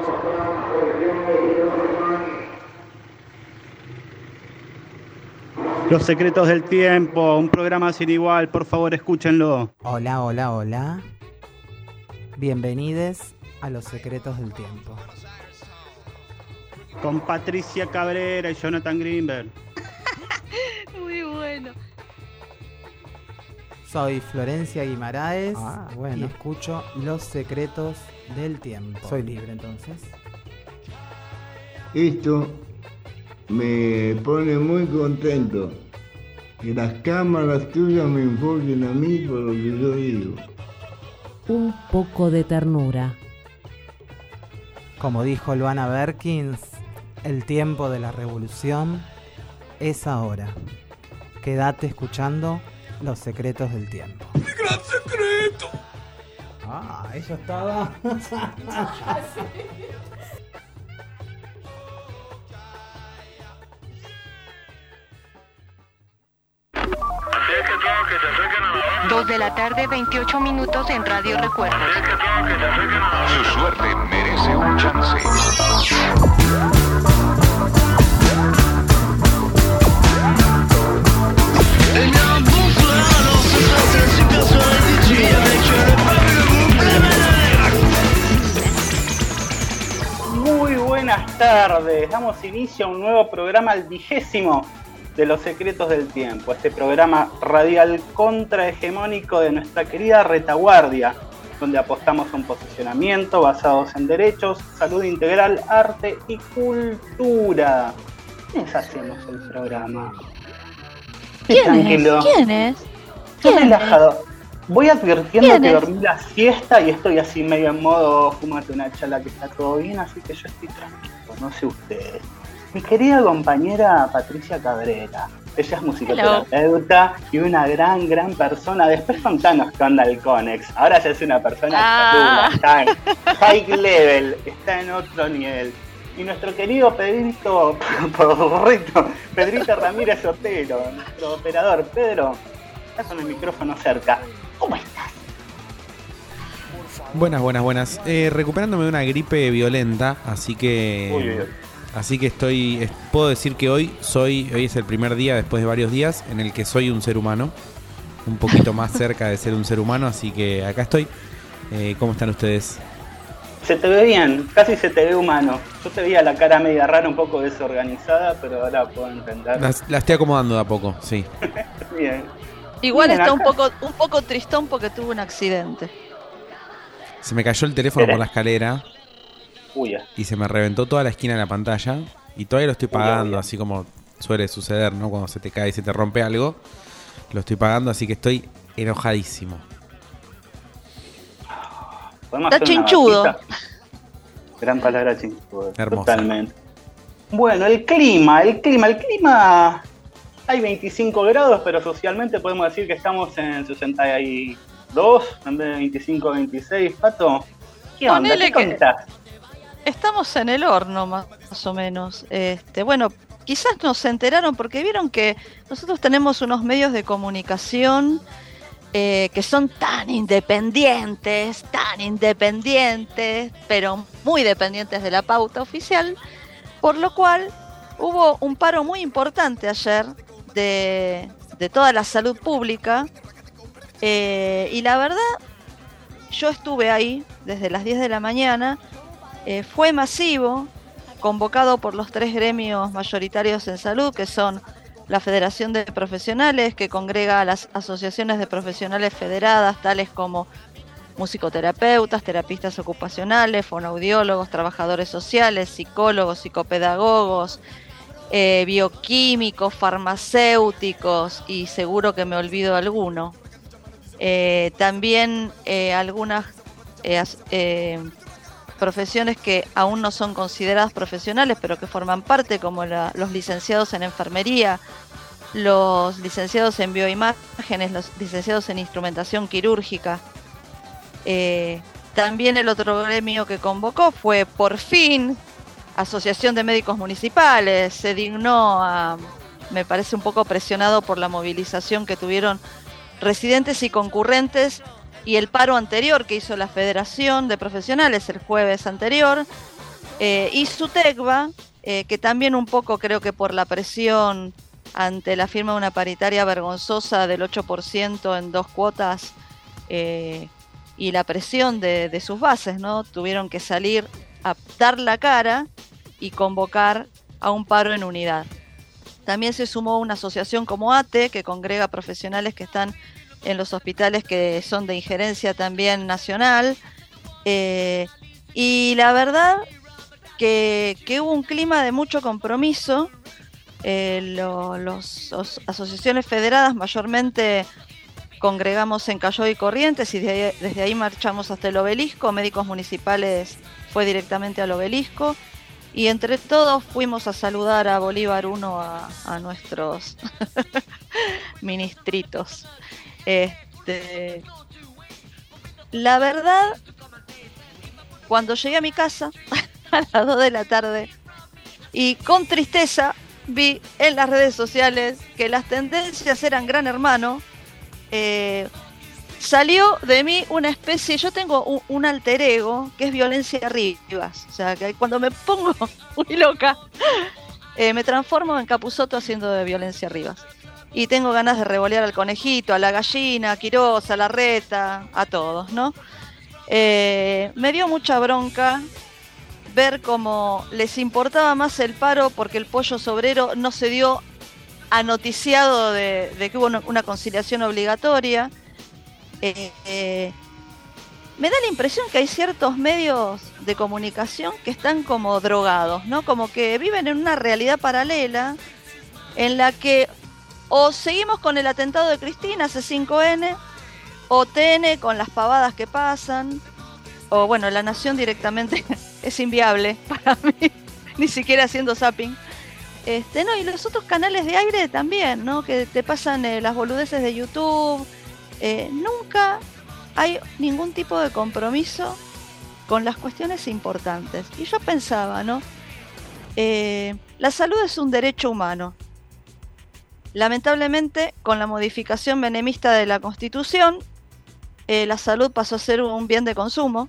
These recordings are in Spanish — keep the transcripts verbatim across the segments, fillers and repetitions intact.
Los secretos del tiempo, un programa sin igual, por favor escúchenlo. Hola, hola, hola. Bienvenidos a Los secretos del tiempo. Con Patricia Cabrera y Jonathan Greenberg. Muy bueno. Soy Florencia Guimaraes Ah, y bueno. escucho Los secretos del tiempo. Soy libre entonces. Esto me pone muy contento. Que las cámaras tuyas me enfoquen a mí por lo que yo digo. Un poco de ternura. Como dijo Luana Berkins, el tiempo de la revolución es ahora. Quédate escuchando Los secretos del tiempo. ¡Mi gran secreto! Ah, ella estaba. Dos de la tarde, veintiocho minutos en Radio Recuerdos. Su suerte merece un chance. Muy buenas tardes, damos inicio a un nuevo programa, el vigésimo de Los secretos del tiempo, este programa radial contrahegemónico de nuestra querida retaguardia, donde apostamos a un posicionamiento basados en derechos, salud integral, arte y cultura. ¿Quiénes hacemos el programa? ¿Quién Tranquilo. es? ¿Quién es? Estoy ¿Quién relajado. Voy advirtiendo ¿Quién que es? dormí la siesta y estoy así medio en modo fumate una chala que está todo bien, así que yo estoy tranquilo, no sé ustedes. Mi querida compañera Patricia Cabrera, ella es musicoterapeuta y una gran, gran persona. Después contanos qué onda el Conex. Ahora ya es una persona Ah. que está en high level, está en otro nivel. Y nuestro querido Pedrito, Pedrito, Pedrito Ramírez Otero, nuestro operador. Pedro, estás con el micrófono cerca. ¿Cómo estás? Buenas, buenas, buenas. Eh, recuperándome de una gripe violenta, así que... Uy, uy, uy. Así que estoy... es- puedo decir que hoy soy... Hoy es el primer día, después de varios días, en el que soy un ser humano. Un poquito más cerca de ser un ser humano, así que acá estoy. Eh, ¿Cómo están ustedes? Se te ve bien, casi se te ve humano. Yo te veía la cara media rara, un poco desorganizada, pero ahora puedo entender. La, la estoy acomodando de a poco, sí. Bien. Igual Bien, está un acá. poco, un poco tristón porque tuvo un accidente. Se me cayó el teléfono por la escalera Uy, ya. y se me reventó toda la esquina de la pantalla. Y todavía lo estoy Uy, pagando, uy. así como suele suceder, ¿no? Cuando se te cae y se te rompe algo. Lo estoy pagando, así que estoy enojadísimo. ¿Podemos Está hacer una chinchudo. vaquita? Gran palabra, chinchudo. Hermosa. Totalmente. Bueno, el clima, el clima, el clima. Hay veinticinco grados, pero socialmente podemos decir que estamos en sesenta y dos en vez de veinticinco a veintiséis. Pato, ¿qué onda? Ponele ¿Qué que- contás? Estamos en el horno más, más o menos. Este, bueno, quizás nos se enteraron porque vieron que nosotros tenemos unos medios de comunicación eh, que son tan independientes, tan independientes, pero muy dependientes de la pauta oficial, por lo cual hubo un paro muy importante ayer de, de toda la salud pública eh, y la verdad, yo estuve ahí desde las diez de la mañana. Eh, fue masivo, convocado por los tres gremios mayoritarios en salud, que son la Federación de Profesionales, que congrega a las asociaciones de profesionales federadas, tales como musicoterapeutas, terapistas ocupacionales, fonoaudiólogos, trabajadores sociales, psicólogos, psicopedagogos, eh, bioquímicos, farmacéuticos, y seguro que me olvido alguno. Eh, también eh, algunas eh, as- eh, profesiones que aún no son consideradas profesionales, pero que forman parte, como la- los licenciados en enfermería, los licenciados en bioimágenes, los licenciados en instrumentación quirúrgica. Eh, también el otro gremio que convocó fue, por fin, Asociación de Médicos Municipales. Se dignó a, me parece un poco presionado por la movilización que tuvieron residentes y concurrentes y el paro anterior que hizo la Federación de Profesionales el jueves anterior, Eh, y SUTECBA, eh, que también un poco creo que por la presión ante la firma de una paritaria vergonzosa del ocho por ciento en dos cuotas eh, y la presión de, de sus bases, ¿no? Tuvieron que salir a dar la cara y convocar a un paro en unidad. También se sumó una asociación como ATE, que congrega profesionales que están en los hospitales que son de injerencia también nacional. Eh, y la verdad que, que hubo un clima de mucho compromiso. Eh, lo, los, los asociaciones federadas mayormente congregamos en Callao y Corrientes y desde ahí, desde ahí marchamos hasta el obelisco. Médicos Municipales fue directamente al obelisco. Y entre todos fuimos a saludar a Bolívar uno, a, a nuestros ministritos. Este, la verdad, cuando llegué a mi casa a las dos de la tarde y con tristeza vi en las redes sociales que las tendencias eran Gran Hermano, eh, salió de mí una especie, yo tengo un, un alter ego que es Violencia Rivas, o sea, que cuando me pongo muy loca, eh, me transformo en Capusotto haciendo de Violencia Rivas. Y tengo ganas de revolear al conejito, a la gallina, a Quirós, a Larreta, a todos, ¿no? Eh, me dio mucha bronca ver cómo les importaba más el paro porque el pollo sobrero no se dio anoticiado de, de que hubo una conciliación obligatoria. Eh, eh, me da la impresión que hay ciertos medios de comunicación que están como drogados, ¿no? Como que viven en una realidad paralela en la que o seguimos con el atentado de Cristina, C cinco N, o T N con las pavadas que pasan, o bueno, La Nación directamente es inviable para mí, ni siquiera haciendo zapping. Este, no, y los otros canales de aire también, ¿no? Que te pasan eh, las boludeces de YouTube. Eh, nunca hay ningún tipo de compromiso con las cuestiones importantes. Y yo pensaba, ¿no? Eh, la salud es un derecho humano. Lamentablemente, con la modificación menemista de la Constitución, eh, la salud pasó a ser un bien de consumo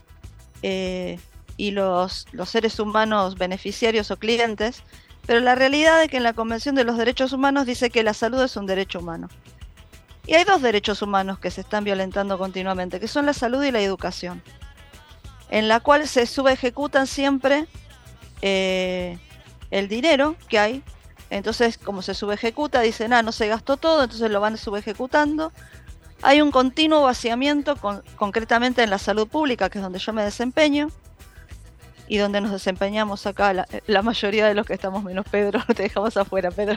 eh, y los, los seres humanos beneficiarios o clientes, pero la realidad es que en la Convención de los Derechos Humanos dice que la salud es un derecho humano. Y hay dos derechos humanos que se están violentando continuamente, que son la salud y la educación, en la cual se subejecutan siempre eh, el dinero que hay. Entonces, como se subejecuta, dicen, ah, no se gastó todo, entonces lo van subejecutando. Hay un continuo vaciamiento, con, concretamente en la salud pública, que es donde yo me desempeño, y donde nos desempeñamos acá la, la mayoría de los que estamos, menos Pedro, te dejamos afuera, Pedro.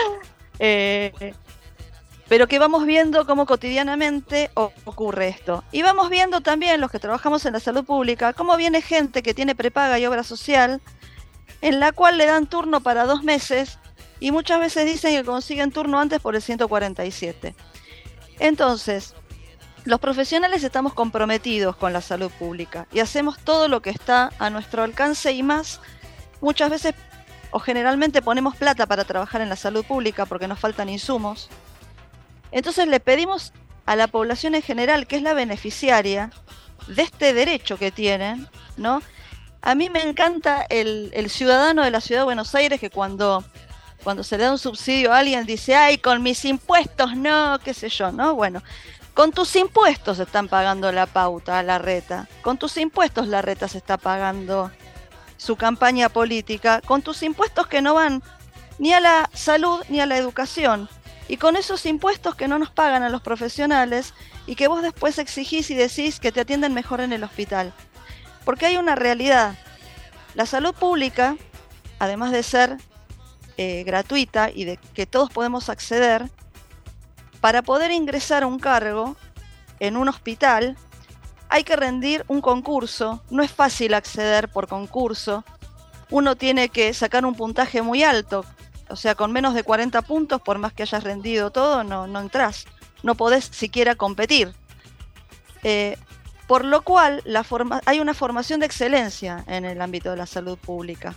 eh... Pero que vamos viendo cómo cotidianamente ocurre esto. Y vamos viendo también, los que trabajamos en la salud pública, cómo viene gente que tiene prepaga y obra social, en la cual le dan turno para dos meses, y muchas veces dicen que consiguen turno antes por el ciento cuarenta y siete. Entonces, los profesionales estamos comprometidos con la salud pública, y hacemos todo lo que está a nuestro alcance y más. Muchas veces, o generalmente, ponemos plata para trabajar en la salud pública porque nos faltan insumos. Entonces le pedimos a la población en general, que es la beneficiaria de este derecho que tienen, ¿no? A mí me encanta el, el ciudadano de la ciudad de Buenos Aires que cuando, cuando se le da un subsidio a alguien dice, ay, con mis impuestos no, qué sé yo, ¿no? Bueno, con tus impuestos están pagando la pauta a Larreta, con tus impuestos Larreta se está pagando su campaña política, con tus impuestos que no van ni a la salud ni a la educación. Y con esos impuestos que no nos pagan a los profesionales y que vos después exigís y decís que te atienden mejor en el hospital. Porque hay una realidad. La salud pública, además de ser eh, gratuita y de que todos podemos acceder, para poder ingresar a un cargo en un hospital hay que rendir un concurso. No es fácil acceder por concurso. Uno tiene que sacar un puntaje muy alto. O sea, con menos de cuarenta puntos, por más que hayas rendido todo, no, no entrás. No podés siquiera competir. Eh, por lo cual, la forma, hay una formación de excelencia en el ámbito de la salud pública.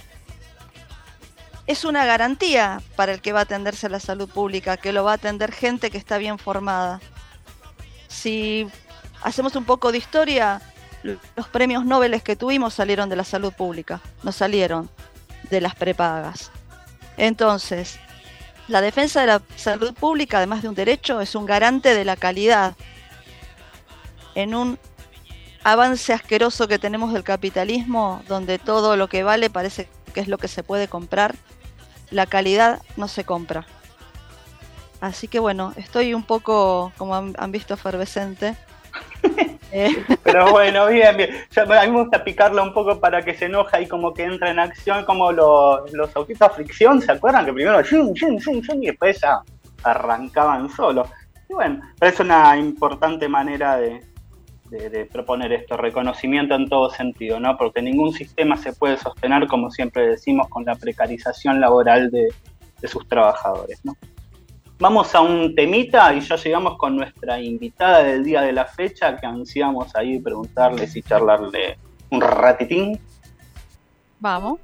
Es una garantía para el que va a atenderse a la salud pública, que lo va a atender gente que está bien formada. Si hacemos un poco de historia, los premios Nobel que tuvimos salieron de la salud pública, no salieron de las prepagas. Entonces, la defensa de la salud pública, además de un derecho, es un garante de la calidad. En un avance asqueroso que tenemos del capitalismo, donde todo lo que vale parece que es lo que se puede comprar, la calidad no se compra. Así que bueno, estoy un poco, como han, han visto, efervescente. eh. Pero bueno, bien, bien. Ya, a mí me gusta picarla un poco para que se enoja y como que entra en acción, como los, los autitos a fricción, ¿se acuerdan? Que primero shum, shum, shum, shum, y después ya arrancaban solos. Y bueno, es una importante manera de, de, de proponer esto, reconocimiento en todo sentido, ¿no? Porque ningún sistema se puede sostener, como siempre decimos, con la precarización laboral de, de sus trabajadores, ¿no? Vamos a un temita y ya llegamos con nuestra invitada del día de la fecha, que ansiamos ahí preguntarles y charlarle un ratitín. Vamos.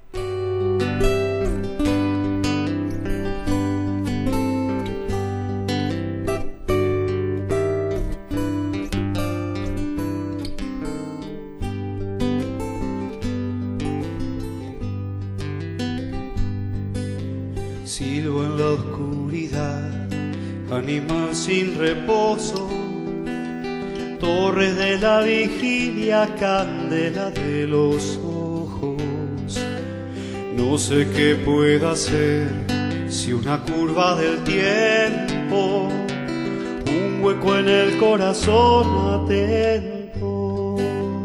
Silbo en la oscuridad, animal sin reposo, torres de la vigilia, candela de los ojos. No sé qué pueda hacer si una curva del tiempo, un hueco en el corazón atento.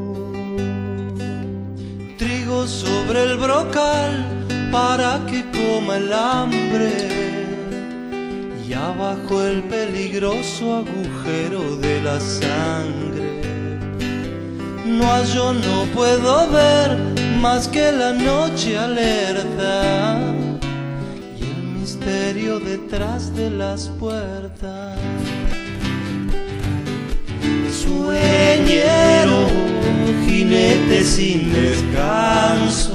Trigo sobre el brocal para que coma el hambre, y abajo el peligroso agujero de la sangre. No hallo, no puedo ver más que la noche alerta y el misterio detrás de las puertas. Sueñero, jinete sin descanso,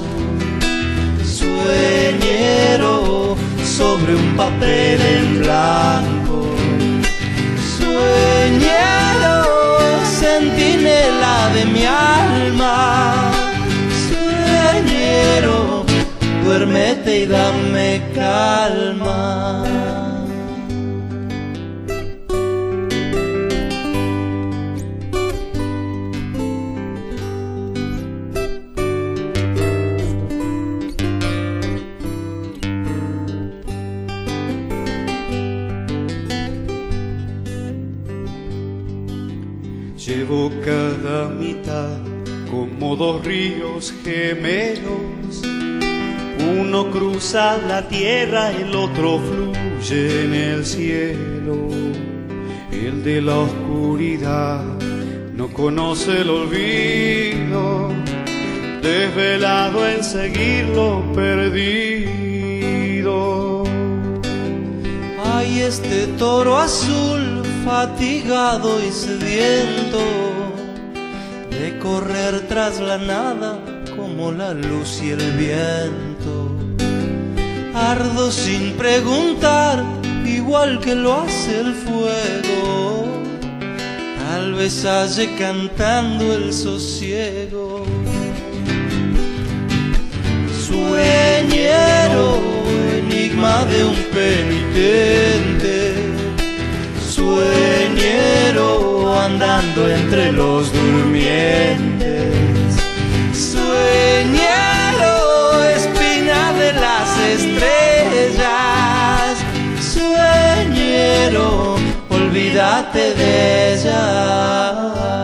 sueñero sobre un papel en blanco, sueñero, centinela de mi alma, sueñero, duérmete y dame calma. Llevo cada mitad como dos ríos gemelos, uno cruza la tierra, el otro fluye en el cielo. El de la oscuridad no conoce el olvido, desvelado en seguir lo perdido. Hay este toro azul, fatigado y sediento, de correr tras la nada como la luz y el viento. Ardo sin preguntar, igual que lo hace el fuego, tal vez halle cantando el sosiego. Sueñero, enigma de un penitente, sueñero andando entre los durmientes, sueñero, espina de las estrellas, sueñero, olvídate de ella.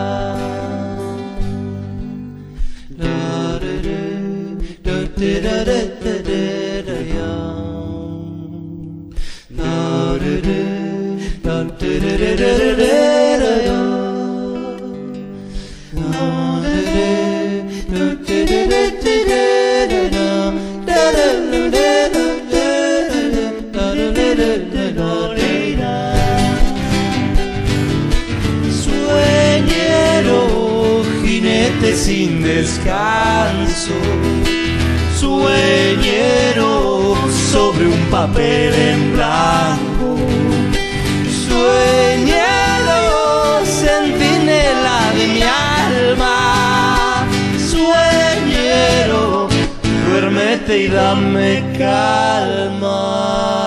Sueñero, jinete sin descanso, sueñero sobre un papel en blanco, sueñero, centinela de mi alma, vente y dame calma.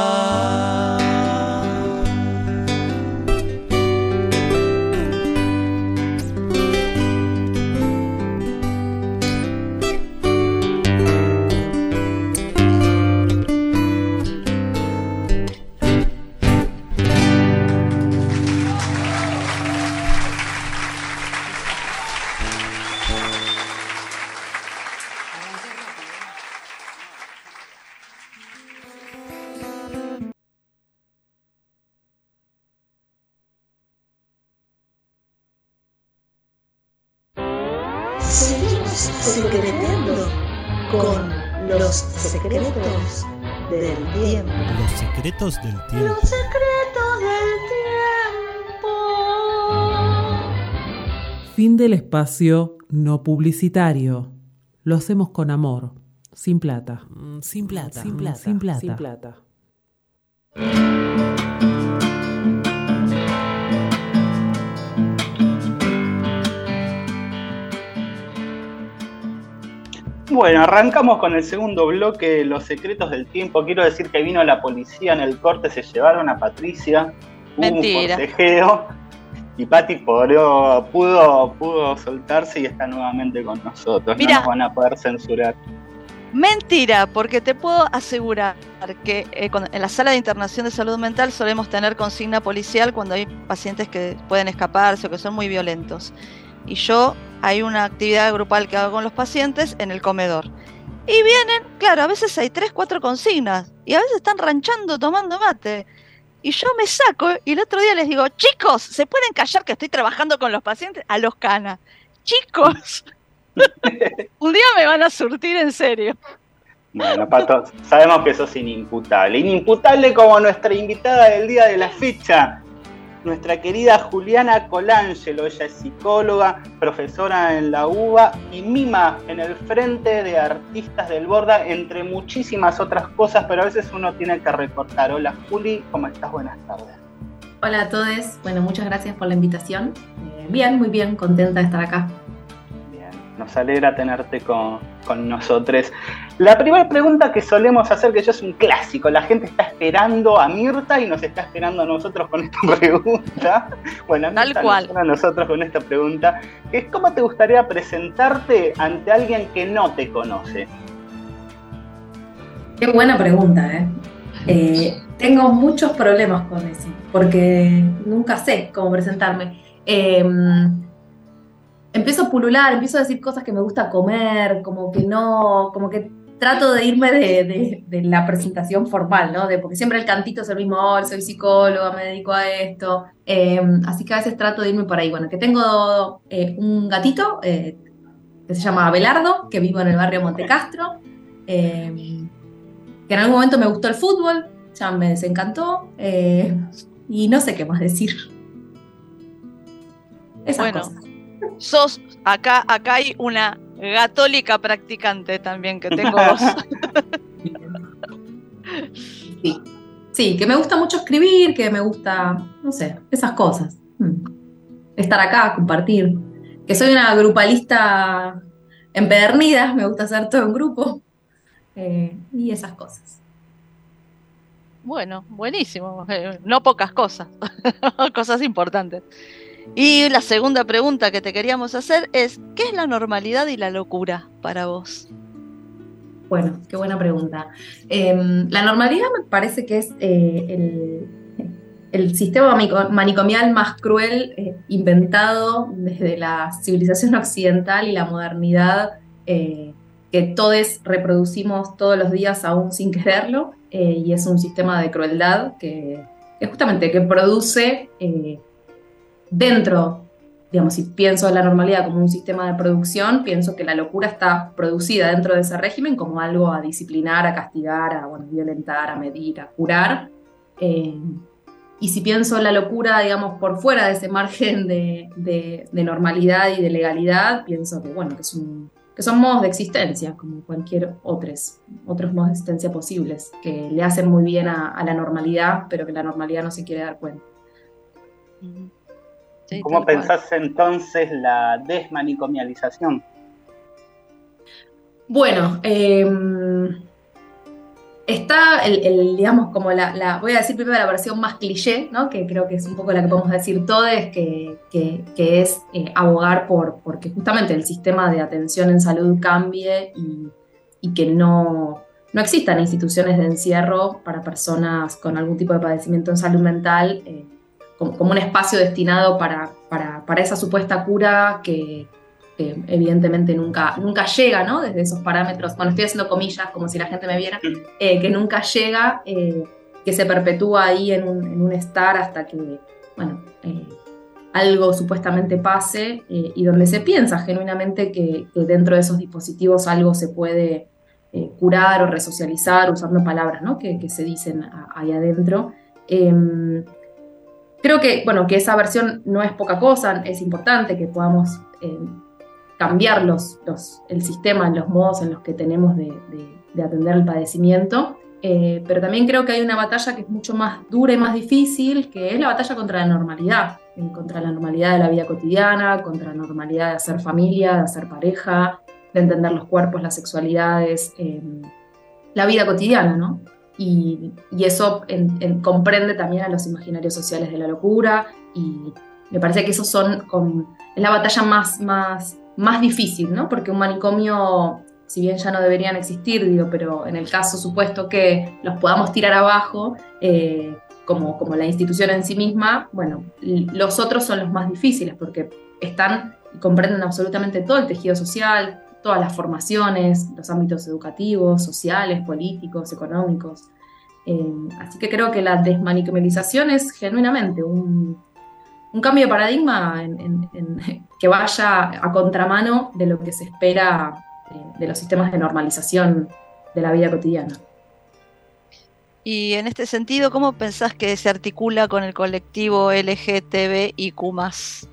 Seguimos secretando con los secretos del tiempo. Los secretos del tiempo. Los secretos del tiempo. Fin del espacio no publicitario. Lo hacemos con amor, sin plata. Sin plata. Sin plata. Sin plata. Sin plata. Bueno, arrancamos con el segundo bloque de Los Secretos del Tiempo. Quiero decir que vino la policía en el corte, se llevaron a Patricia, hubo Mentira. un forcejeo y Pati pudo, pudo, pudo soltarse y está nuevamente con nosotros. Mira. No nos van a poder censurar. Mentira, porque te puedo asegurar que eh, con- en la sala de internación de salud mental solemos tener consigna policial cuando hay pacientes que pueden escaparse o que son muy violentos. Y yo, hay una actividad grupal que hago con los pacientes en el comedor. Y vienen, claro, a veces hay tres, cuatro consignas. Y a veces están ranchando, tomando mate. Y yo me saco y el otro día les digo, chicos, ¿se pueden callar que estoy trabajando con los pacientes? A los canas. Chicos, un día me van a surtir en serio. Bueno, Pato, sabemos que sos inimputable. Inimputable como nuestra invitada del día de la fecha, nuestra querida Juliana Colangelo. Ella es psicóloga, profesora en la U B A y mima en el Frente de Artistas del Borda, entre muchísimas otras cosas, pero a veces uno tiene que recortar. Hola Juli, ¿cómo estás? Buenas tardes. Hola a todos, bueno, muchas gracias por la invitación. Eh, bien, muy bien, contenta de estar acá. Bien, nos alegra tenerte con, con nosotros. La primera pregunta que solemos hacer, que ya es un clásico, la gente está esperando a Mirta y nos está esperando a nosotros con esta pregunta. Bueno, a Tal Mirta cual. nos- a nosotros con esta pregunta, que es ¿cómo te gustaría presentarte ante alguien que no te conoce? Qué buena pregunta, ¿eh? Eh, tengo muchos problemas con eso, porque nunca sé cómo presentarme. Eh, empiezo a pulular, empiezo a decir cosas que me gusta comer, como que no, como que trato de irme de, de- de la presentación formal, ¿no? De, porque siempre el cantito es el mismo, oh, soy psicóloga, me dedico a esto. Eh, así que a veces trato de irme por ahí. Bueno, que tengo eh, un gatito eh, que se llama Abelardo, que vivo en el barrio Montecastro. Eh, que en algún momento me gustó el fútbol, ya me desencantó, eh, y no sé qué más decir. Esas Bueno, cosas. sos, acá, acá hay una gatólica practicante también, que tengo dos. Sí. Sí, que me gusta mucho escribir, que me gusta, no sé, esas cosas. Mm. Estar acá, compartir. Que soy una grupalista empedernida, me gusta hacer todo en grupo. eh, y esas cosas. Bueno, buenísimo. eh, No pocas cosas, cosas importantes. Y la segunda pregunta que te queríamos hacer es, ¿qué es la normalidad y la locura para vos? Bueno, qué buena pregunta. Eh, la normalidad me parece que es eh, el, el sistema manico- manicomial más cruel eh, inventado desde la civilización occidental y la modernidad, eh, que todos reproducimos todos los días aún sin quererlo, eh, y es un sistema de crueldad que, que justamente que produce eh, dentro. Digamos, si pienso en la normalidad como un sistema de producción, pienso que la locura está producida dentro de ese régimen como algo a disciplinar, a castigar, a bueno, violentar, a medir, a curar. Eh, y si pienso en la locura, digamos, por fuera de ese margen de, de- de normalidad y de legalidad, pienso que, bueno, que, es un- que son modos de existencia, como cualquier otros, otros modos de existencia posibles, que le hacen muy bien a, a la normalidad, pero que la normalidad no se quiere dar cuenta. Sí, ¿Cómo tal cual. pensás entonces la desmanicomialización? Bueno, eh, está el, el, digamos, como la, la, voy a decir primero la versión más cliché, ¿no? Que creo que es un poco la que podemos decir todos, que, que, que es eh, abogar por porque justamente el sistema de atención en salud cambie y, y que no, no existan instituciones de encierro para personas con algún tipo de padecimiento en salud mental, eh, como, como un espacio destinado para, para, para esa supuesta cura que que evidentemente nunca, nunca llega, ¿no? Desde esos parámetros, bueno, estoy haciendo comillas como si la gente me viera, eh, que nunca llega, eh, que se perpetúa ahí en un, en un estar hasta que, bueno, eh, algo supuestamente pase, eh, y donde se piensa genuinamente que, que dentro de esos dispositivos algo se puede eh, curar o resocializar, usando palabras, ¿no? que, que se dicen ahí adentro. Eh, creo que, bueno, que esa versión no es poca cosa, es importante que podamos Eh, cambiar los, los, el sistema, los modos en los que tenemos de, de, de atender el padecimiento, eh, pero también creo que hay una batalla que es mucho más dura y más difícil, que es la batalla contra la normalidad, eh, contra la normalidad de la vida cotidiana, contra la normalidad de hacer familia, de hacer pareja, de entender los cuerpos, las sexualidades, eh, la vida cotidiana, ¿no? Y, y eso en, en, comprende también a los imaginarios sociales de la locura, y me parece que esos son con, es la batalla más, más más difícil, ¿no? Porque un manicomio, si bien ya no deberían existir, digo, pero en el caso supuesto que los podamos tirar abajo, eh, como, como la institución en sí misma, bueno, los otros son los más difíciles, porque están y comprenden absolutamente todo el tejido social, todas las formaciones, los ámbitos educativos, sociales, políticos, económicos. Eh, así que creo que la desmanicomialización es genuinamente un... un cambio de paradigma en, en, en, que vaya a contramano de lo que se espera de, de los sistemas de normalización de la vida cotidiana. Y en este sentido, ¿cómo pensás que se articula con el colectivo L G T B I Q más?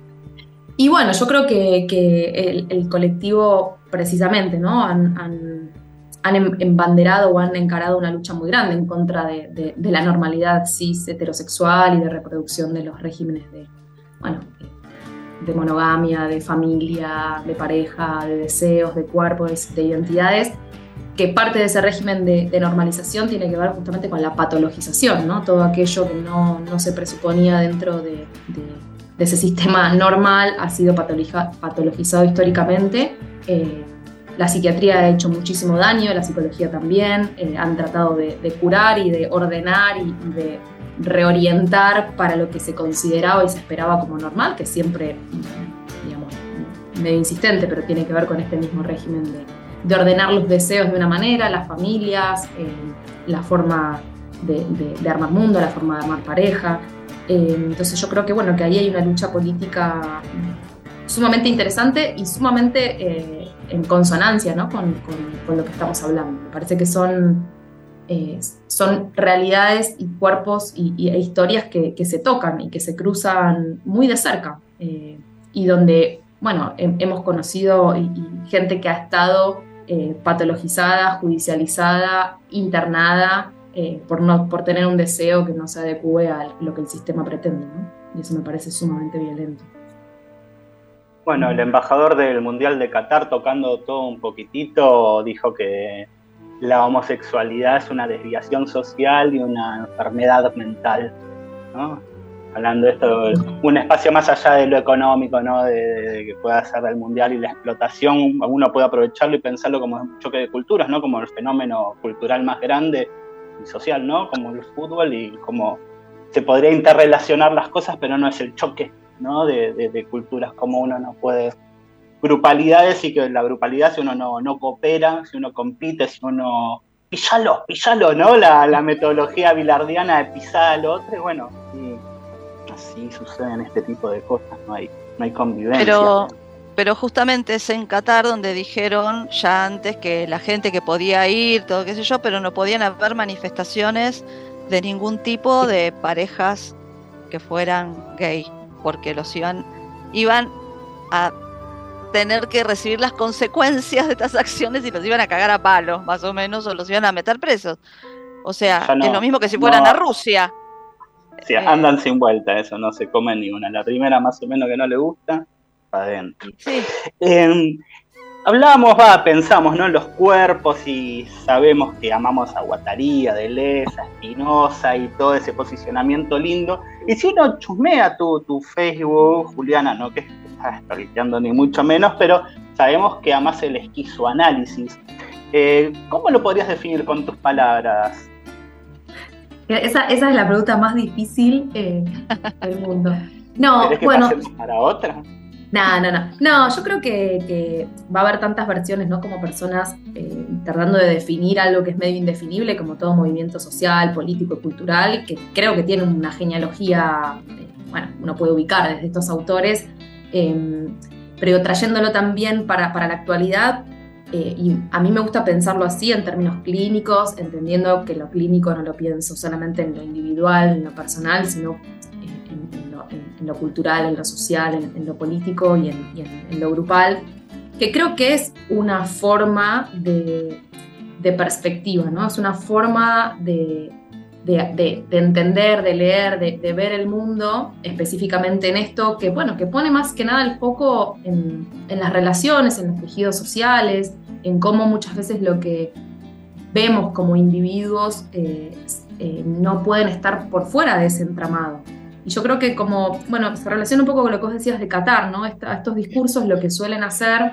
Y bueno, yo creo que, que el, el colectivo precisamente, ¿no? han, han, han embanderado o han encarado una lucha muy grande en contra de, de, de la normalidad cis heterosexual y de reproducción de los regímenes de, bueno, de monogamia, de familia, de pareja, de deseos, de cuerpos, de identidades, que parte de ese régimen de, de normalización tiene que ver justamente con la patologización, ¿no? Todo aquello que no, no se presuponía dentro de, de, de ese sistema normal ha sido patologizado históricamente. Eh, La psiquiatría ha hecho muchísimo daño, la psicología también, eh, han tratado de, de curar y de ordenar y, y de reorientar para lo que se consideraba y se esperaba como normal, que siempre, digamos, medio insistente, pero tiene que ver con este mismo régimen de, de ordenar los deseos de una manera, las familias, eh, la forma de, de, de armar mundo, la forma de armar pareja. Eh, entonces yo creo que, bueno, que ahí hay una lucha política sumamente interesante y sumamente eh, en consonancia, ¿no? con, con, con lo que estamos hablando. Me parece que son, eh, son realidades y cuerpos y, y historias que, que se tocan y que se cruzan muy de cerca, eh, y donde, bueno, he, hemos conocido y, y gente que ha estado eh, patologizada, judicializada, internada, eh, por, no, por tener un deseo que no se adecue a lo que el sistema pretende, ¿no? Y eso me parece sumamente violento. Bueno, el embajador del Mundial de Qatar, tocando todo un poquitito, dijo que la homosexualidad es una desviación social y una enfermedad mental, ¿no? Hablando de esto, un espacio más allá de lo económico, ¿no? De, de, de que pueda ser del Mundial y la explotación, uno puede aprovecharlo y pensarlo como un choque de culturas, ¿no? Como el fenómeno cultural más grande y social, ¿no? Como el fútbol, y como se podría interrelacionar las cosas, pero no es el choque, ¿no? De, de, de culturas, como uno no puede, grupalidades, y que la grupalidad, si uno no, no coopera, si uno compite, si uno pillalo, pillalo, ¿no? La, la metodología bilardiana de pisar al otro, y bueno, y así suceden este tipo de cosas, no hay, no hay convivencia. Pero, pero justamente es en Qatar donde dijeron ya antes que la gente que podía ir, todo qué sé yo, pero no podían haber manifestaciones de ningún tipo de parejas que fueran gay, porque los iban, iban a tener que recibir las consecuencias de estas acciones y los iban a cagar a palos, más o menos, o los iban a meter presos. O sea, no, es lo mismo que si fueran no, a Rusia. Sí, andan eh, sin vuelta, eso, no se comen ni una. La primera más o menos que no le gusta, para adentro. Sí. Eh, hablábamos, va, pensamos, ¿no? En los cuerpos y sabemos que amamos a Guattari, a Deleuze, a Spinoza y todo ese posicionamiento lindo. Y si uno chusmea tu, tu Facebook, Juliana, no que estás expliqueando ni mucho menos, pero sabemos que amás el esquizoanálisis. Eh, ¿Cómo lo podrías definir con tus palabras? Esa, esa es la pregunta más difícil eh, del mundo. No, ¿Querés que bueno, pasemos para otra? No, no, no. No, yo creo que, que va a haber tantas versiones, ¿no? Como personas eh, tratando de definir algo que es medio indefinible, como todo movimiento social, político y cultural, que creo que tiene una genealogía, eh, bueno, uno puede ubicar desde estos autores, eh, pero trayéndolo también para, para la actualidad, eh, y a mí me gusta pensarlo así en términos clínicos, entendiendo que lo clínico no lo pienso solamente en lo individual, en lo personal, sino en, en, lo, en, en lo cultural, en lo social, en, en lo político y, en, y en, en lo grupal, que creo que es una forma de, de perspectiva, ¿no? Es una forma de, de, de, de entender, de leer, de, de ver el mundo, específicamente en esto, que, bueno, que pone más que nada el foco en, en las relaciones, en los tejidos sociales, en cómo muchas veces lo que vemos como individuos eh, eh, no pueden estar por fuera de ese entramado. Y yo creo que como, bueno, se relaciona un poco con lo que vos decías de Qatar, ¿no? Esta, estos discursos lo que suelen hacer,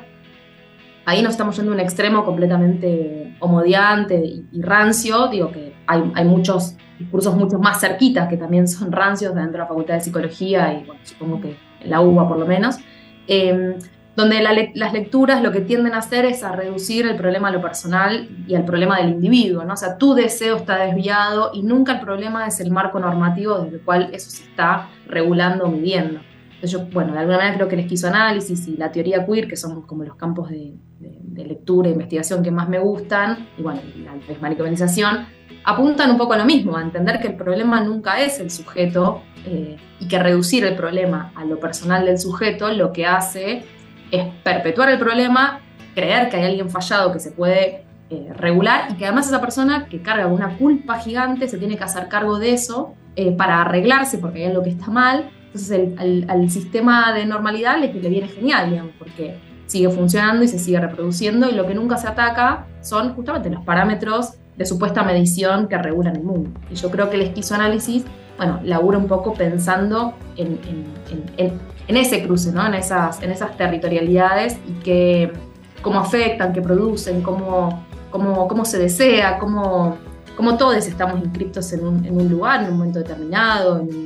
ahí nos estamos yendo a un extremo completamente homodiante y, y rancio, digo que hay, hay muchos discursos mucho más cerquitas que también son rancios dentro de la Facultad de Psicología y bueno, supongo que en la U B A por lo menos, eh, donde la, las lecturas lo que tienden a hacer es a reducir el problema a lo personal y al problema del individuo, ¿no? O sea, tu deseo está desviado y nunca el problema es el marco normativo desde el cual eso se está regulando o midiendo. Entonces yo, bueno, de alguna manera creo que el esquizoanálisis y la teoría queer, que son como los campos de, de, de lectura e investigación que más me gustan, y bueno, la desmanicomialización, apuntan un poco a lo mismo, a entender que el problema nunca es el sujeto eh, y que reducir el problema a lo personal del sujeto lo que hace es perpetuar el problema, creer que hay alguien fallado que se puede eh, regular y que además esa persona que carga una culpa gigante se tiene que hacer cargo de eso eh, para arreglarse porque hay algo que está mal. Entonces el, al, al sistema de normalidad le, le viene genial, digamos, porque sigue funcionando y se sigue reproduciendo y lo que nunca se ataca son justamente los parámetros de supuesta medición que regulan el mundo. Y yo creo que el esquizoanálisis, bueno, labura un poco pensando en, en, en, en en ese cruce, ¿no? en, esas, en esas territorialidades y que, cómo afectan, qué producen, cómo, cómo, cómo se desea, cómo, cómo todos estamos inscriptos en un, en un lugar, en un momento determinado, en,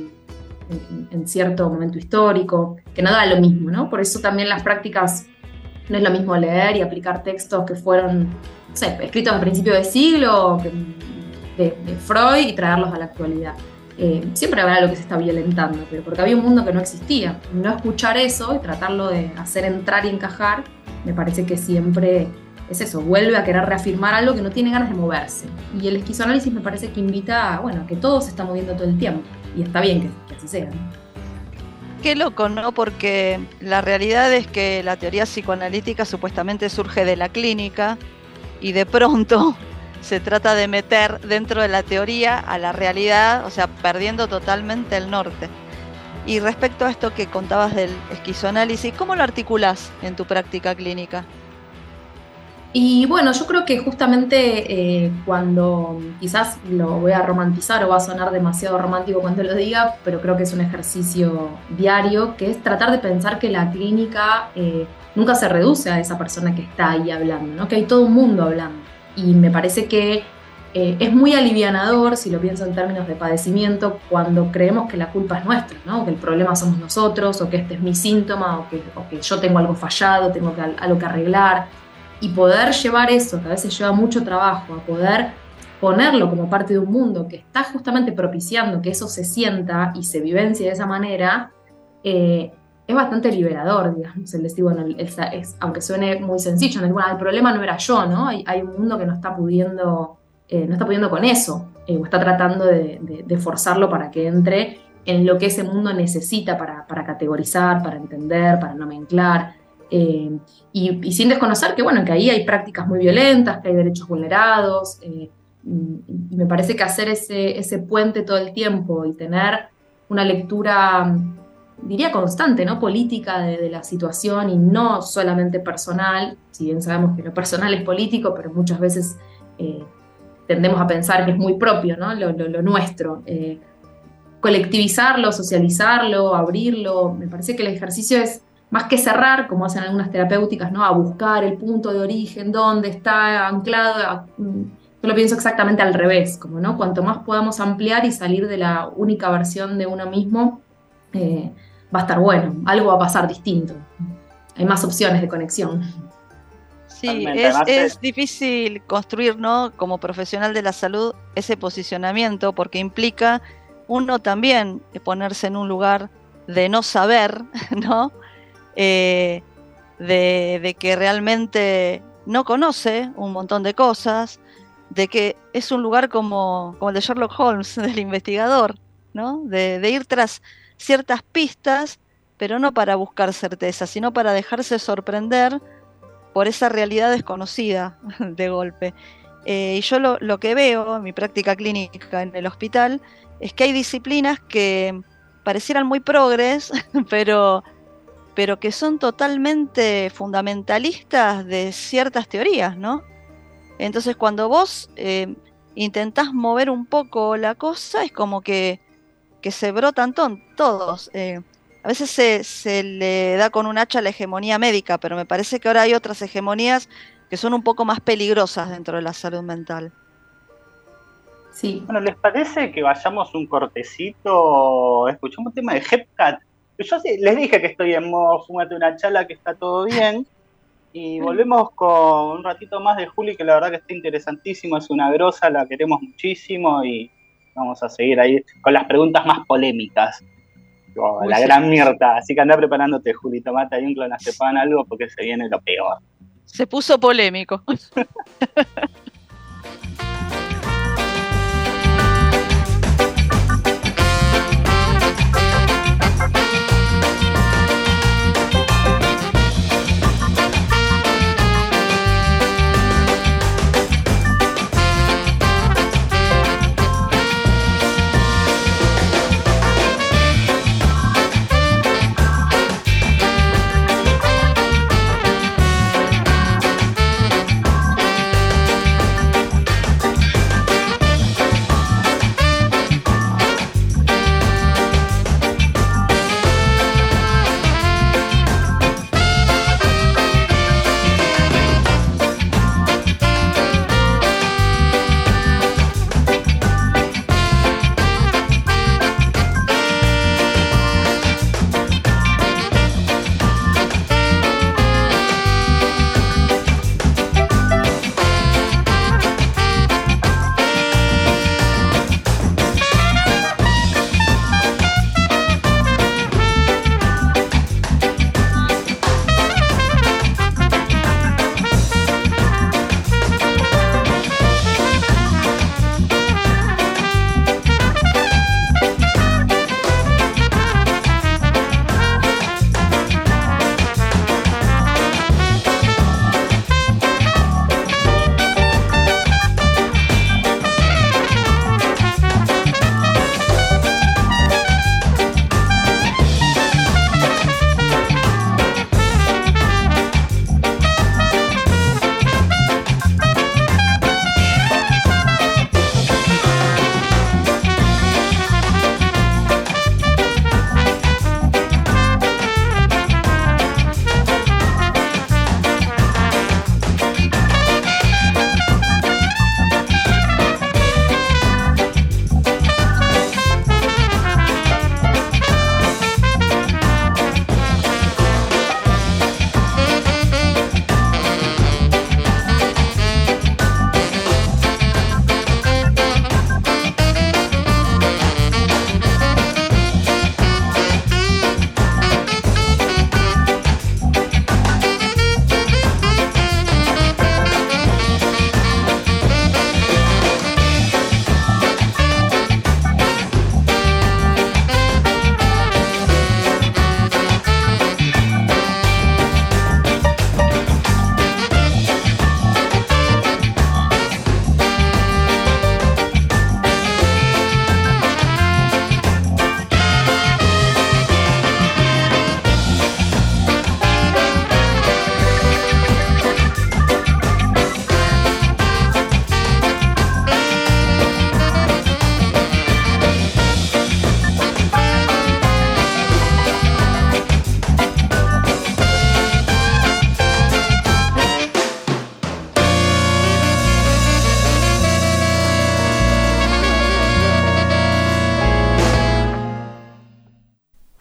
en, en cierto momento histórico, que no da lo mismo, ¿no? Por eso también las prácticas, no es lo mismo leer y aplicar textos que fueron, no sé, escritos a principios de siglo, de, de Freud y traerlos a la actualidad. Eh, siempre habrá lo que se está violentando, pero porque había un mundo que no existía. No escuchar eso y tratarlo de hacer entrar y encajar, me parece que siempre es eso, vuelve a querer reafirmar algo que no tiene ganas de moverse. Y el esquizoanálisis me parece que invita a, bueno, que todo se está moviendo todo el tiempo, y está bien que, que así sea, ¿no? Qué loco, ¿no? Porque la realidad es que la teoría psicoanalítica supuestamente surge de la clínica y de pronto se trata de meter dentro de la teoría a la realidad, o sea, perdiendo totalmente el norte. Y respecto a esto que contabas del esquizoanálisis, ¿cómo lo articulás en tu práctica clínica? Y bueno, yo creo que justamente eh, cuando, quizás lo voy a romantizar o va a sonar demasiado romántico cuando lo diga, pero creo que es un ejercicio diario, que es tratar de pensar que la clínica eh, nunca se reduce a esa persona que está ahí hablando, ¿no? Que hay todo un mundo hablando. Y me parece que eh, es muy alivianador, si lo pienso en términos de padecimiento, cuando creemos que la culpa es nuestra, ¿no? Que el problema somos nosotros, o que este es mi síntoma, o que, o que yo tengo algo fallado, tengo que, algo que arreglar. Y poder llevar eso, que a veces lleva mucho trabajo, a poder ponerlo como parte de un mundo que está justamente propiciando que eso se sienta y se vivencie de esa manera, eh, es bastante liberador, digamos, el decir, bueno, el, el, es, aunque suene muy sencillo, el, bueno, el problema no era yo, ¿no? Hay, hay un mundo que no está pudiendo, eh, no está pudiendo con eso, eh, o está tratando de, de, de forzarlo para que entre en lo que ese mundo necesita para, para categorizar, para entender, para nomenclar, eh, y, y sin desconocer que, bueno, que ahí hay prácticas muy violentas, que hay derechos vulnerados, eh, y me parece que hacer ese, ese puente todo el tiempo y tener una lectura diría constante, ¿no? Política de, de la situación y no solamente personal, si bien sabemos que lo personal es político, pero muchas veces eh, tendemos a pensar que es muy propio, ¿no? Lo, lo, lo nuestro. Eh, colectivizarlo, socializarlo, abrirlo, me parece que el ejercicio es más que cerrar, como hacen algunas terapéuticas, ¿no? A buscar el punto de origen, dónde está anclado. A, yo lo pienso exactamente al revés, como, ¿no? Cuanto más podamos ampliar y salir de la única versión de uno mismo, eh, va a estar bueno, algo va a pasar distinto. Hay más opciones de conexión. Sí, es, es difícil construir, ¿no? Como profesional de la salud, ese posicionamiento, porque implica uno también ponerse en un lugar de no saber, ¿no? Eh, de, de que realmente no conoce un montón de cosas, de que es un lugar como, como el de Sherlock Holmes, del investigador, ¿no? De, de ir tras ciertas pistas, pero no para buscar certeza, sino para dejarse sorprender por esa realidad desconocida de golpe. Eh, y yo lo, lo que veo en mi práctica clínica en el hospital es que hay disciplinas que parecieran muy progres, pero, pero que son totalmente fundamentalistas de ciertas teorías, ¿no? Entonces cuando vos eh, intentás mover un poco la cosa, es como que, que se brotan ton, todos. Eh, a veces se, se le da con un hacha la hegemonía médica, pero me parece que ahora hay otras hegemonías que son un poco más peligrosas dentro de la salud mental. Sí. Bueno, ¿les parece que vayamos un cortecito? Escuchamos un tema de Hepcat. Yo sí, les dije que estoy en modo fúmate una chala, que está todo bien. Y volvemos con un ratito más de Juli, que la verdad que está interesantísimo, es una grosa, la queremos muchísimo y vamos a seguir ahí con las preguntas más polémicas. Oh, la sí. gran Mirta, así que anda preparándote, Juli, tomate ahí un clonazepam, algo, porque se viene lo peor. Se puso polémico.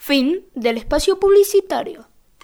Fin del espacio publicitario.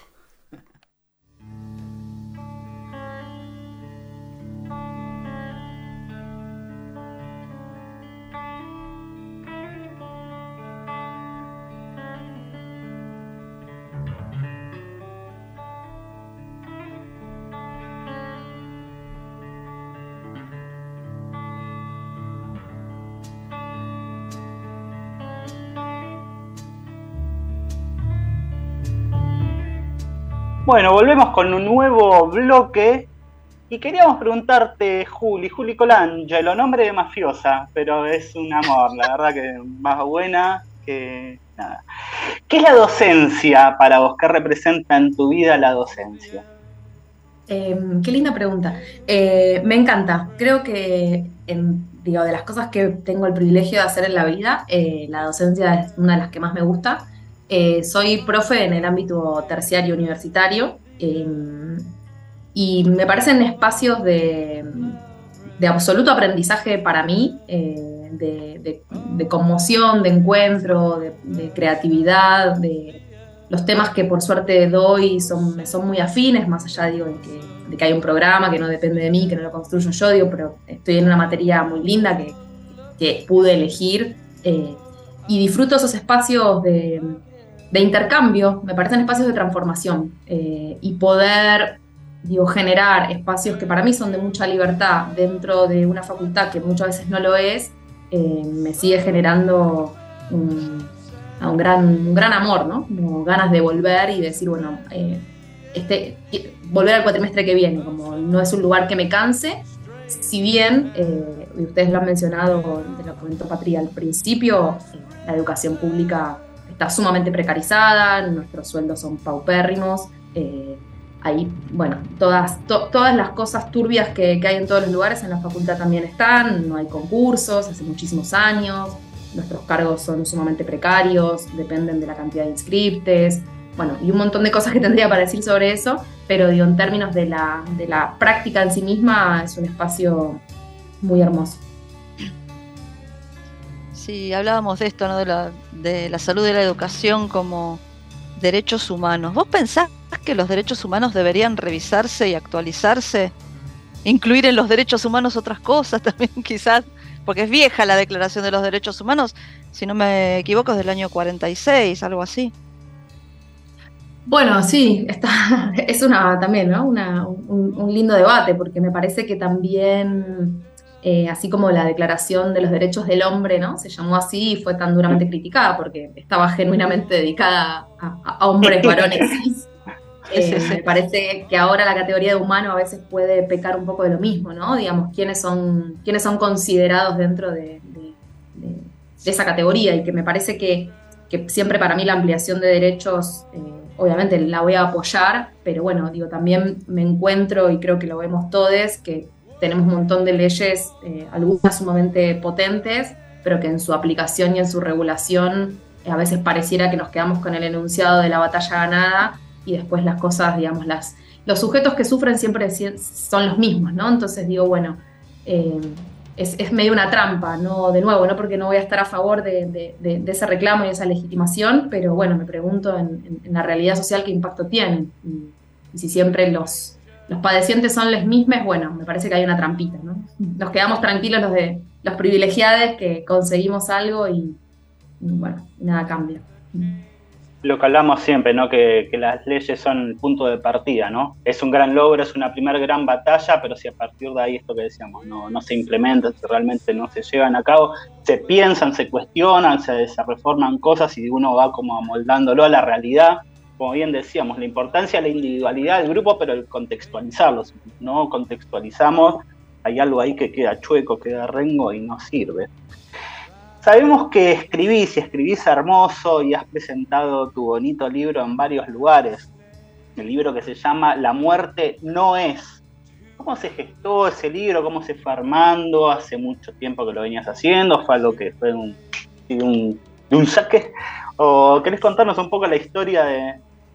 Bueno, volvemos con un nuevo bloque y queríamos preguntarte, Juli, Juli Colangelo, nombre de mafiosa, pero es un amor, la verdad que más buena que nada. ¿Qué es la docencia para vos? ¿Qué representa en tu vida la docencia? Eh, qué linda pregunta. Eh, me encanta. Creo que en, digo, de las cosas que tengo el privilegio de hacer en la vida, eh, la docencia es una de las que más me gusta. Eh, soy profe en el ámbito terciario universitario eh, y me parecen espacios de, de absoluto aprendizaje para mí, eh, de, de, de conmoción, de encuentro, de, de creatividad, de los temas que por suerte doy son, me son muy afines, más allá digo, de, que, de que hay un programa que no depende de mí, que no lo construyo yo, digo, pero estoy en una materia muy linda que, que pude elegir eh, y disfruto esos espacios de de intercambio, me parecen espacios de transformación eh, y poder, digo, generar espacios que para mí son de mucha libertad dentro de una facultad que muchas veces no lo es, eh, me sigue generando un, un, gran, un gran amor, ¿no? Como ganas de volver y decir, bueno, eh, este, volver al cuatrimestre que viene, como no es un lugar que me canse, si bien, eh, y ustedes lo han mencionado, de lo que comentó Patria al principio, eh, la educación pública está sumamente precarizada, nuestros sueldos son paupérrimos, eh, hay, bueno, todas, to, todas las cosas turbias que, que hay en todos los lugares en la facultad también están, no hay concursos hace muchísimos años, nuestros cargos son sumamente precarios, dependen de la cantidad de inscriptes, bueno, y un montón de cosas que tendría para decir sobre eso, pero digo, en términos de la, de la práctica en sí misma es un espacio muy hermoso. Sí, hablábamos de esto, ¿no? De la, de la salud y la educación como derechos humanos. ¿Vos pensás que los derechos humanos deberían revisarse y actualizarse? Incluir en los derechos humanos otras cosas también, quizás, porque es vieja la Declaración de los Derechos Humanos, si no me equivoco es del año cuarenta y seis, algo así. Bueno, sí, está, es una también, ¿no? Una, un, un lindo debate, porque me parece que también... Eh, así como la Declaración de los Derechos del Hombre, ¿no? Se llamó así y fue tan duramente criticada porque estaba genuinamente dedicada a, a hombres varones cis. Eh, me parece que ahora la categoría de humano a veces puede pecar un poco de lo mismo, ¿no? Digamos, quiénes son, quiénes son considerados dentro de, de, de, de esa categoría y que me parece que, que siempre para mí la ampliación de derechos, eh, obviamente la voy a apoyar, pero bueno, digo, también me encuentro y creo que lo vemos todos, que tenemos un montón de leyes, eh, algunas sumamente potentes, pero que en su aplicación y en su regulación eh, a veces pareciera que nos quedamos con el enunciado de la batalla ganada y después las cosas, digamos, las, los sujetos que sufren siempre son los mismos, ¿no? Entonces digo, bueno, eh, es, es medio una trampa, ¿no? De nuevo, no porque no voy a estar a favor de, de, de, de ese reclamo y esa legitimación, pero bueno, me pregunto en, en, en la realidad social qué impacto tienen y, y si siempre los... los padecientes son los mismos, bueno, me parece que hay una trampita, ¿no? Nos quedamos tranquilos los de los privilegiados que conseguimos algo y, y bueno, nada cambia. Lo que hablamos siempre, ¿no? Que, que las leyes son el punto de partida, ¿no? Es un gran logro, es una primera gran batalla, pero si a partir de ahí esto que decíamos, no, no se implementan, si realmente no se llevan a cabo, se piensan, se cuestionan, se, se reforman cosas y uno va como amoldándolo a la realidad. Como bien decíamos, la importancia de la individualidad del grupo, pero el contextualizarlo. Si no contextualizamos, hay algo ahí que queda chueco, queda rengo y no sirve. Sabemos que escribís y escribís hermoso y has presentado tu bonito libro en varios lugares. El libro que se llama La muerte no es. ¿Cómo se gestó ese libro? ¿Cómo se fue armando? ¿Hace mucho tiempo que lo venías haciendo? ¿Fue algo que fue un, de, un, de un saque? ¿O querés contarnos un poco la historia de...?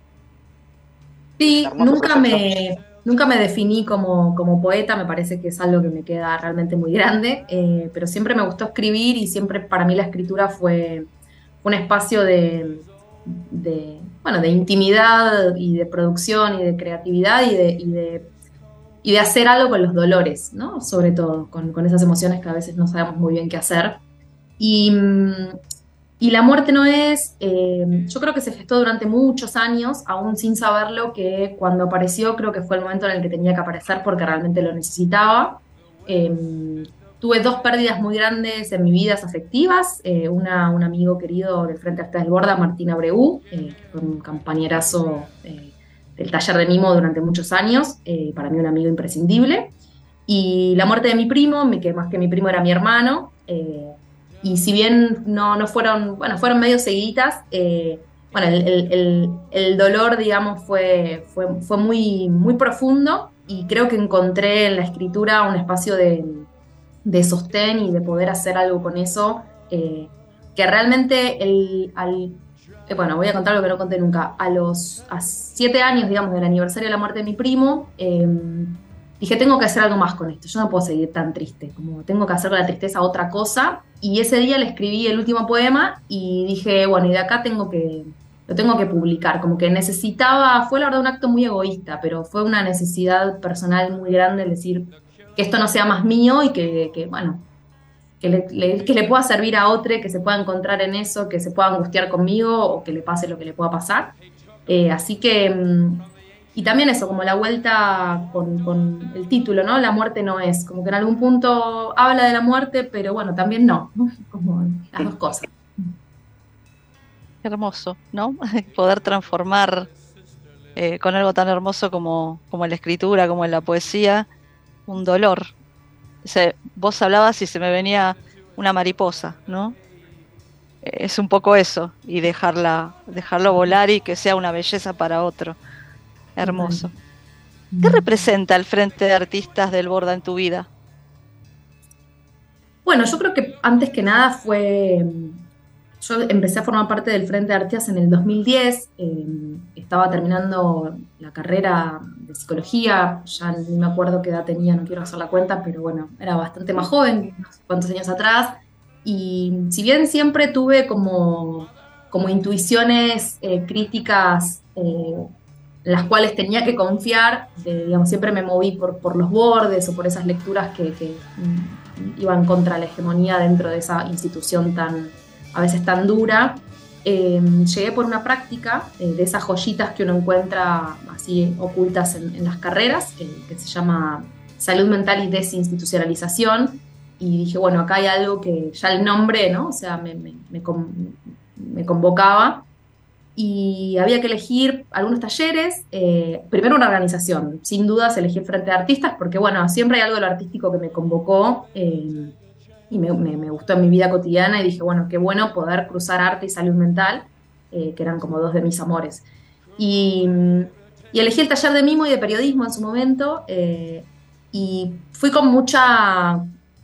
Sí, nunca me, nunca me definí como, como poeta, me parece que es algo que me queda realmente muy grande, eh, pero siempre me gustó escribir y siempre para mí la escritura fue un espacio de, de, bueno, de intimidad y de producción y de creatividad y de, y de, y de hacer algo con los dolores, ¿no? Sobre todo, con, con esas emociones que a veces no sabemos muy bien qué hacer. Y, y La muerte no es, eh, yo creo que se gestó durante muchos años, aún sin saberlo, que cuando apareció creo que fue el momento en el que tenía que aparecer porque realmente lo necesitaba. Eh, tuve dos pérdidas muy grandes en mi vida afectivas, eh, una, un amigo querido del Frente Artistas del Borda, Martín Abreu, eh, que fue un compañerazo eh, del taller de mimo durante muchos años, eh, para mí un amigo imprescindible, y la muerte de mi primo, que más que mi primo era mi hermano, eh, y si bien no, no fueron, bueno, fueron medio seguiditas, eh, bueno, el, el, el, el dolor, digamos, fue, fue, fue muy, muy profundo, y creo que encontré en la escritura un espacio de, de sostén y de poder hacer algo con eso, eh, que realmente el, al, eh, bueno, voy a contar lo que no conté nunca, a los a siete años, digamos, del aniversario de la muerte de mi primo, eh, dije, tengo que hacer algo más con esto, yo no puedo seguir tan triste, como tengo que hacer con la tristeza otra cosa, y ese día le escribí el último poema y dije, bueno, y de acá tengo que, lo tengo que publicar, como que necesitaba, fue la verdad un acto muy egoísta, pero fue una necesidad personal muy grande el decir que esto no sea más mío y que, que bueno, que le, le, que le pueda servir a otro, que se pueda encontrar en eso, que se pueda angustiar conmigo o que le pase lo que le pueda pasar. Eh, así que... Y también eso, como la vuelta con, con el título, ¿no? La muerte no es, como que en algún punto habla de la muerte, pero bueno, también no, ¿no? Como las dos cosas. Hermoso, ¿no? Poder transformar eh, con algo tan hermoso como, como en la escritura, como en la poesía, un dolor. O sea, vos hablabas y se me venía una mariposa, ¿no? Es un poco eso, y dejarla, dejarlo volar y que sea una belleza para otro. Hermoso. ¿Qué representa el Frente de Artistas del Borda en tu vida? Bueno, yo creo que antes que nada fue... Yo empecé a formar parte del Frente de Artistas en el dos mil diez, eh, estaba terminando la carrera de psicología, ya ni me acuerdo qué edad tenía, no quiero hacer la cuenta, pero bueno, era bastante más joven, unos cuantos años atrás, y si bien siempre tuve como, como intuiciones eh, críticas, eh, las cuales tenía que confiar, eh, digamos, siempre me moví por, por los bordes o por esas lecturas que, que mm, iban contra la hegemonía dentro de esa institución tan, a veces tan dura. Eh, llegué por una práctica eh, de esas joyitas que uno encuentra así ocultas en, en las carreras, eh, que se llama Salud Mental y Desinstitucionalización, y dije, bueno, acá hay algo que ya el nombre, ¿no? O sea, me, me, me, me convocaba. Y había que elegir algunos talleres, eh, primero una organización, sin dudas elegí el Frente de Artistas, porque bueno, siempre hay algo de lo artístico que me convocó eh, y me, me, me gustó en mi vida cotidiana, y dije, bueno, qué bueno poder cruzar arte y salud mental, eh, que eran como dos de mis amores. Y, y elegí el taller de mimo y de periodismo en su momento, eh, y fui con mucha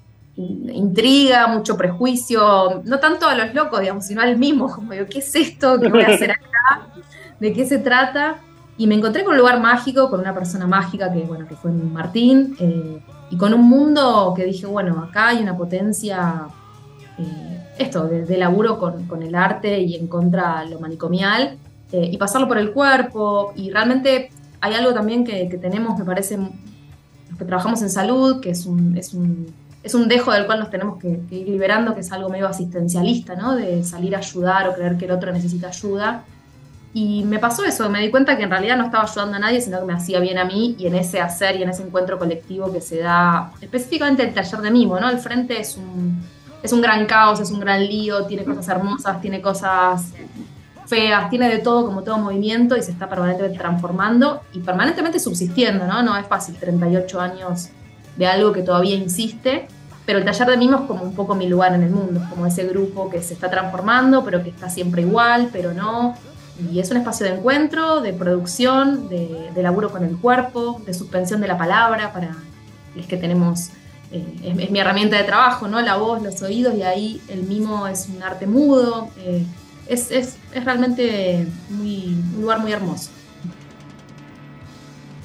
intriga, mucho prejuicio, no tanto a los locos, digamos, sino al mismo, como digo, ¿qué es esto? ¿Qué voy a hacer acá? ¿De qué se trata? Y me encontré con un lugar mágico, con una persona mágica que, bueno, que fue Martín, eh, y con un mundo que dije, bueno, acá hay una potencia, eh, esto, de, de laburo con, con el arte y en contra de lo manicomial, eh, y pasarlo por el cuerpo, y realmente hay algo también que, que tenemos, me parece, los que trabajamos en salud, que es un... Es un Es un dejo del cual nos tenemos que, que ir liberando, que es algo medio asistencialista, ¿no? De salir a ayudar o creer que el otro necesita ayuda. Y me pasó eso, me di cuenta que en realidad no estaba ayudando a nadie, sino que me hacía bien a mí, y en ese hacer y en ese encuentro colectivo que se da, específicamente el taller de mimo, ¿no? El Frente es un, es un gran caos, es un gran lío, tiene cosas hermosas, tiene cosas feas, tiene de todo, como todo movimiento, y se está permanentemente transformando y permanentemente subsistiendo, ¿no? No es fácil, treinta y ocho años de algo que todavía insiste, pero el taller de mimo es como un poco mi lugar en el mundo, como ese grupo que se está transformando, pero que está siempre igual, pero no, y es un espacio de encuentro, de producción, de, de laburo con el cuerpo, de suspensión de la palabra, para los que tenemos, eh, es, es mi herramienta de trabajo, ¿no? La voz, los oídos, y ahí el mimo es un arte mudo, eh, es, es, es realmente muy, un lugar muy hermoso.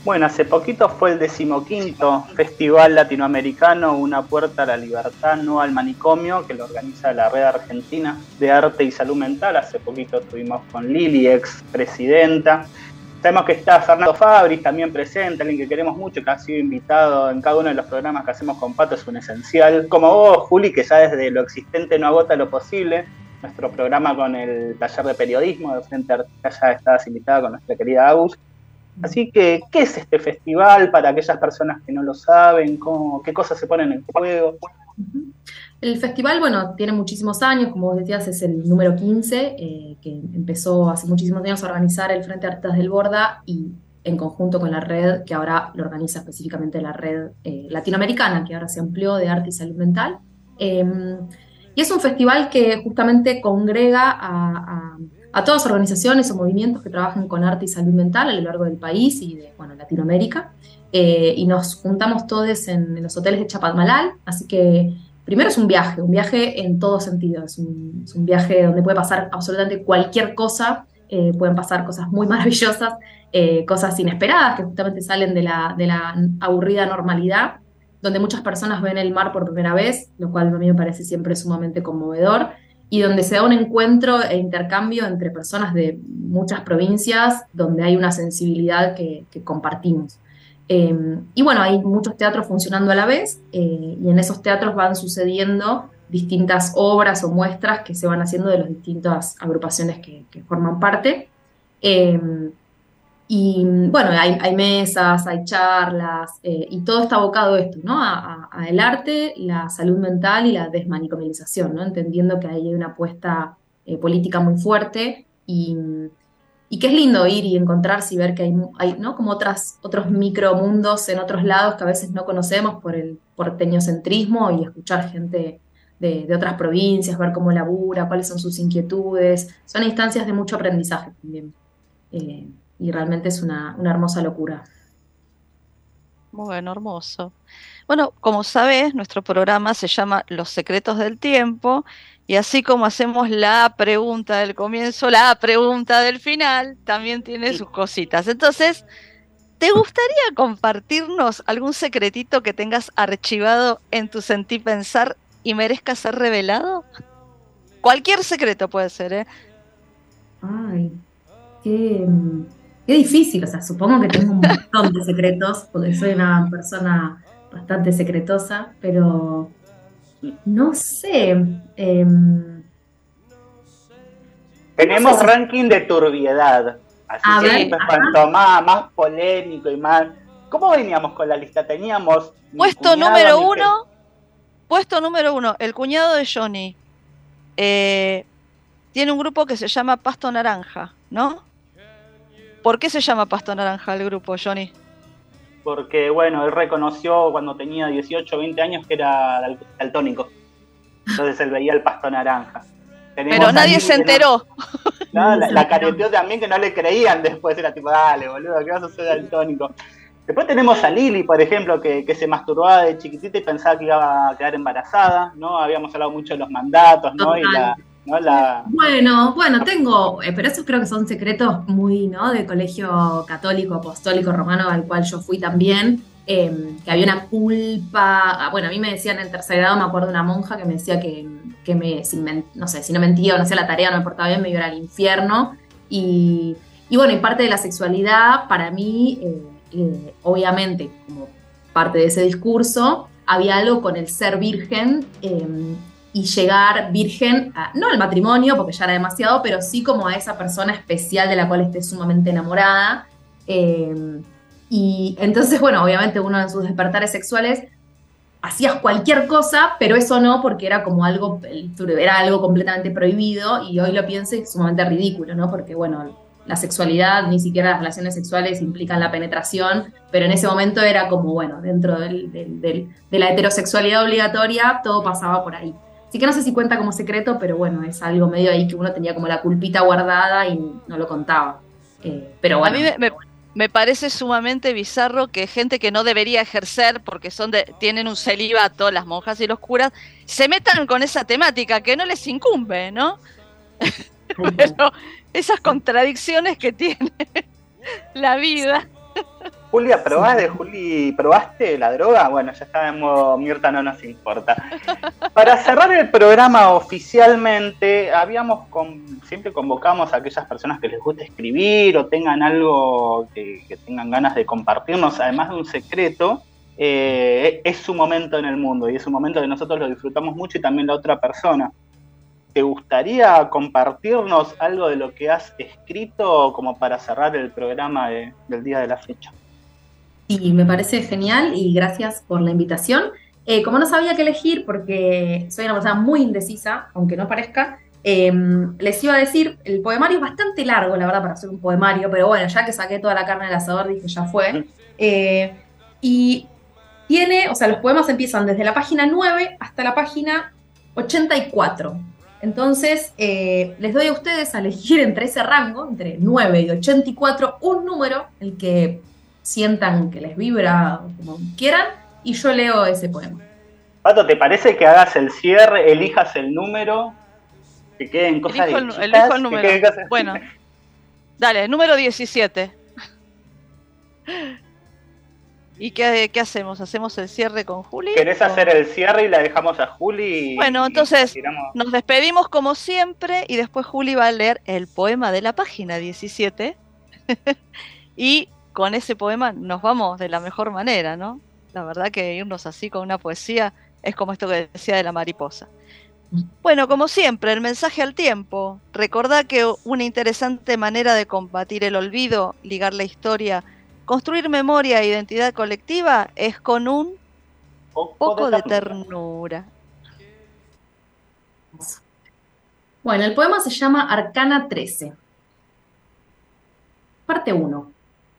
Bueno, hace poquito fue el decimoquinto Festival Latinoamericano Una Puerta a la Libertad, no al manicomio, que lo organiza la Red Argentina de Arte y Salud Mental. Hace poquito estuvimos con Lili, ex presidenta. Sabemos que está Fernando Fabris también presente, alguien que queremos mucho, que ha sido invitado en cada uno de los programas que hacemos con Pato, es un esencial. Como vos, Juli, que ya desde lo existente no agota lo posible. Nuestro programa con el taller de periodismo de Frente Artística ya estabas invitada con nuestra querida Agus. Así que, ¿qué es este festival para aquellas personas que no lo saben? ¿Cómo, qué cosas se ponen en juego? El festival, bueno, tiene muchísimos años, como vos decías, es el número quince, eh, que empezó hace muchísimos años a organizar el Frente Artistas del Borda y en conjunto con la red, que ahora lo organiza específicamente la red eh, latinoamericana, que ahora se amplió de arte y salud mental. Eh, y es un festival que justamente congrega a... a a todas las organizaciones o movimientos que trabajan con arte y salud mental a lo largo del país y de, bueno, Latinoamérica, eh, y nos juntamos todos en, en los hoteles de Chapadmalal, así que primero es un viaje, un viaje en todo sentido, es un, es un viaje donde puede pasar absolutamente cualquier cosa, eh, pueden pasar cosas muy maravillosas, eh, cosas inesperadas que justamente salen de la, de la aburrida normalidad, donde muchas personas ven el mar por primera vez, lo cual a mí me parece siempre sumamente conmovedor, y donde se da un encuentro e intercambio entre personas de muchas provincias, donde hay una sensibilidad que, que compartimos. Eh, y bueno, hay muchos teatros funcionando a la vez, eh, y en esos teatros van sucediendo distintas obras o muestras que se van haciendo de las distintas agrupaciones que, que forman parte. Eh, y bueno, hay, hay mesas, hay charlas, eh, y todo está abocado a esto, ¿no? A, a, a el arte, la salud mental y la desmanicomalización, ¿no? Entendiendo que hay una apuesta eh, política muy fuerte y, y que es lindo ir y encontrarse y ver que hay, hay ¿no? como otras, otros micromundos en otros lados que a veces no conocemos por el porteñocentrismo y escuchar gente de, de otras provincias, ver cómo labura, cuáles son sus inquietudes. Son instancias de mucho aprendizaje también. Eh, Y realmente es una, una hermosa locura. Bueno, hermoso. Bueno, como sabes, nuestro programa se llama Los Secretos del Tiempo, y así como hacemos la pregunta del comienzo, la pregunta del final, también tiene sus cositas. Entonces, ¿te gustaría compartirnos algún secretito que tengas archivado en tu sentir pensar y merezca ser revelado? Cualquier secreto puede ser, ¿eh? Ay, qué... Qué difícil, o sea, supongo que tengo un montón de secretos, porque soy una persona bastante secretosa, pero no sé. Eh, Tenemos no sé si... ranking de turbiedad, así A que ver, pues, cuanto más, más polémico y más... ¿Cómo veníamos con la lista? Teníamos... Puesto número uno, puesto número uno, el cuñado de Johnny. Eh, tiene un grupo que se llama Pasto Naranja, ¿no? ¿Por qué se llama Pasto Naranja el grupo, Johnny? Porque, bueno, él reconoció cuando tenía dieciocho o veinte años que era dal- daltónico. Entonces él veía el pasto naranja. Tenemos Pero nadie se que enteró. No, no, la, la careteó también, que no le creían después. Era tipo, dale, boludo, ¿qué vas a ser daltónico? Después tenemos a Lili, por ejemplo, que, que se masturbaba de chiquitita y pensaba que iba a quedar embarazada, ¿no? Habíamos hablado mucho de los mandatos, ¿no? Y la... ¿no? La... Bueno, bueno, tengo, eh, pero esos creo que son secretos muy, ¿no? De colegio católico, apostólico, romano, al cual yo fui también, eh, que había una culpa, bueno, a mí me decían en tercer grado, me acuerdo de una monja que me decía que, que me, si me, no sé, si no mentía o no hacía la tarea, no me portaba bien, me iba al infierno, y, y bueno, y parte de la sexualidad, para mí, eh, eh, obviamente, como parte de ese discurso, había algo con el ser virgen, eh, y llegar virgen, a, no al matrimonio, porque ya era demasiado, pero sí como a esa persona especial de la cual esté sumamente enamorada. Eh, y entonces, bueno, obviamente uno en sus despertares sexuales hacías cualquier cosa, pero eso no, porque era como algo, era algo completamente prohibido, y hoy lo pienso y es sumamente ridículo, ¿no? Porque, bueno, la sexualidad, ni siquiera las relaciones sexuales implican la penetración, pero en ese momento era como, bueno, dentro del, del, del, de la heterosexualidad obligatoria, todo pasaba por ahí. Así que no sé si cuenta como secreto, pero bueno, es algo medio ahí que uno tenía como la culpita guardada y no lo contaba. Eh, pero bueno. A mí me, me, me parece sumamente bizarro que gente que no debería ejercer, porque son de, tienen un celibato, las monjas y los curas, se metan con esa temática que no les incumbe, ¿no? Pero esas contradicciones que tiene la vida. Julia, ¿probaste, Juli, ¿probaste la droga? Bueno, ya está en modo Mirta, no nos importa. Para cerrar el programa oficialmente, habíamos con, siempre convocamos a aquellas personas que les guste escribir o tengan algo que, que tengan ganas de compartirnos, además de un secreto. Eh, es su momento en el mundo y es un momento que nosotros lo disfrutamos mucho y también la otra persona. ¿Te gustaría compartirnos algo de lo que has escrito como para cerrar el programa de, del día de la fecha? Y me parece genial y gracias por la invitación. Eh, como no sabía qué elegir, porque soy una persona muy indecisa, aunque no parezca, eh, les iba a decir, el poemario es bastante largo, la verdad, para hacer un poemario, pero bueno, ya que saqué toda la carne del asador, dije, ya fue. Eh, y tiene, o sea, los poemas empiezan desde la página nueve hasta la página ochenta y cuatro. Entonces, eh, les doy a ustedes a elegir entre ese rango, entre nueve y ochenta y cuatro, un número, el que sientan que les vibra como quieran, y yo leo ese poema. Pato, ¿te parece que hagas el cierre, elijas el número, que queden cosas elijo el, de chicas, elijo el número. que cosas... Bueno, dale, número diecisiete. ¿Y qué, qué hacemos? ¿Hacemos el cierre con Juli? ¿Querés o... hacer el cierre y la dejamos a Juli? Bueno, entonces nos despedimos como siempre y después Juli va a leer el poema de la página diecisiete y con ese poema nos vamos de la mejor manera, ¿no? La verdad que irnos así con una poesía es como esto que decía de la mariposa. Bueno, como siempre, el mensaje al tiempo. Recordá que una interesante manera de combatir el olvido, ligar la historia, construir memoria e identidad colectiva es con un poco, poco de ternura. Bueno, el poema se llama Arcana trece. Parte uno.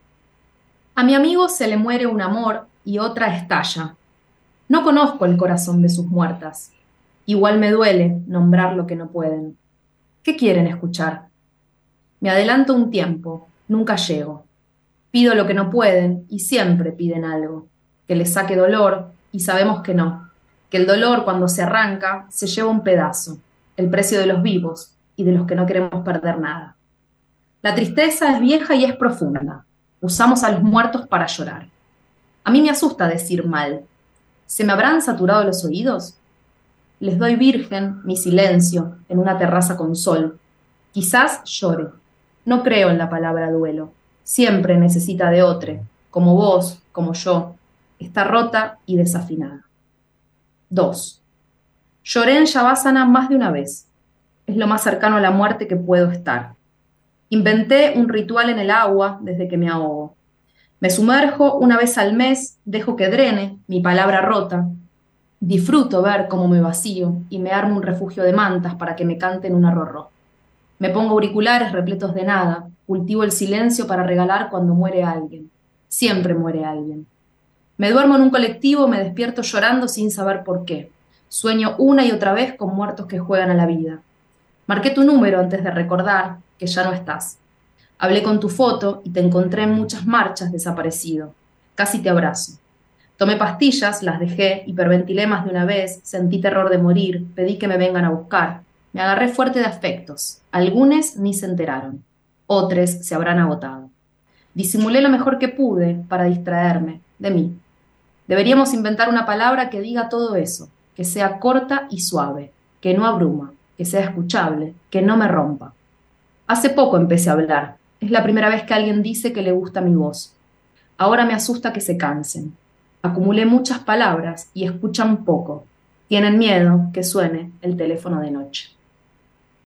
A mi amigo se le muere un amor y otra estalla. No conozco el corazón de sus muertas. Igual me duele nombrar lo que no pueden. ¿Qué quieren escuchar? Me adelanto un tiempo, nunca llego. Pido lo que no pueden y siempre piden algo. Que les saque dolor y sabemos que no. Que el dolor cuando se arranca se lleva un pedazo. El precio de los vivos y de los que no queremos perder nada. La tristeza es vieja y es profunda. Usamos a los muertos para llorar. A mí me asusta decir mal. ¿Se me habrán saturado los oídos? Les doy virgen mi silencio en una terraza con sol. Quizás llore. No creo en la palabra duelo. Siempre necesita de otro, como vos, como yo. Está rota y desafinada. dos. Lloré en Shavasana más de una vez. Es lo más cercano a la muerte que puedo estar. Inventé un ritual en el agua desde que me ahogo. Me sumerjo una vez al mes, dejo que drene mi palabra rota. Disfruto ver cómo me vacío y me armo un refugio de mantas para que me canten un arrorró. Me pongo auriculares repletos de nada, cultivo el silencio para regalar cuando muere alguien. Siempre muere alguien. Me duermo en un colectivo, me despierto llorando sin saber por qué. Sueño una y otra vez con muertos que juegan a la vida. Marqué tu número antes de recordar que ya no estás. Hablé con tu foto y te encontré en muchas marchas desaparecido. Casi te abrazo. Tomé pastillas, las dejé, hiperventilé más de una vez, sentí terror de morir, pedí que me vengan a buscar. Me agarré fuerte de afectos. Algunos ni se enteraron. Otros se habrán agotado. Disimulé lo mejor que pude para distraerme de mí. Deberíamos inventar una palabra que diga todo eso, que sea corta y suave, que no abruma, que sea escuchable, que no me rompa. Hace poco empecé a hablar. Es la primera vez que alguien dice que le gusta mi voz. Ahora me asusta que se cansen. Acumulé muchas palabras y escuchan poco. Tienen miedo que suene el teléfono de noche.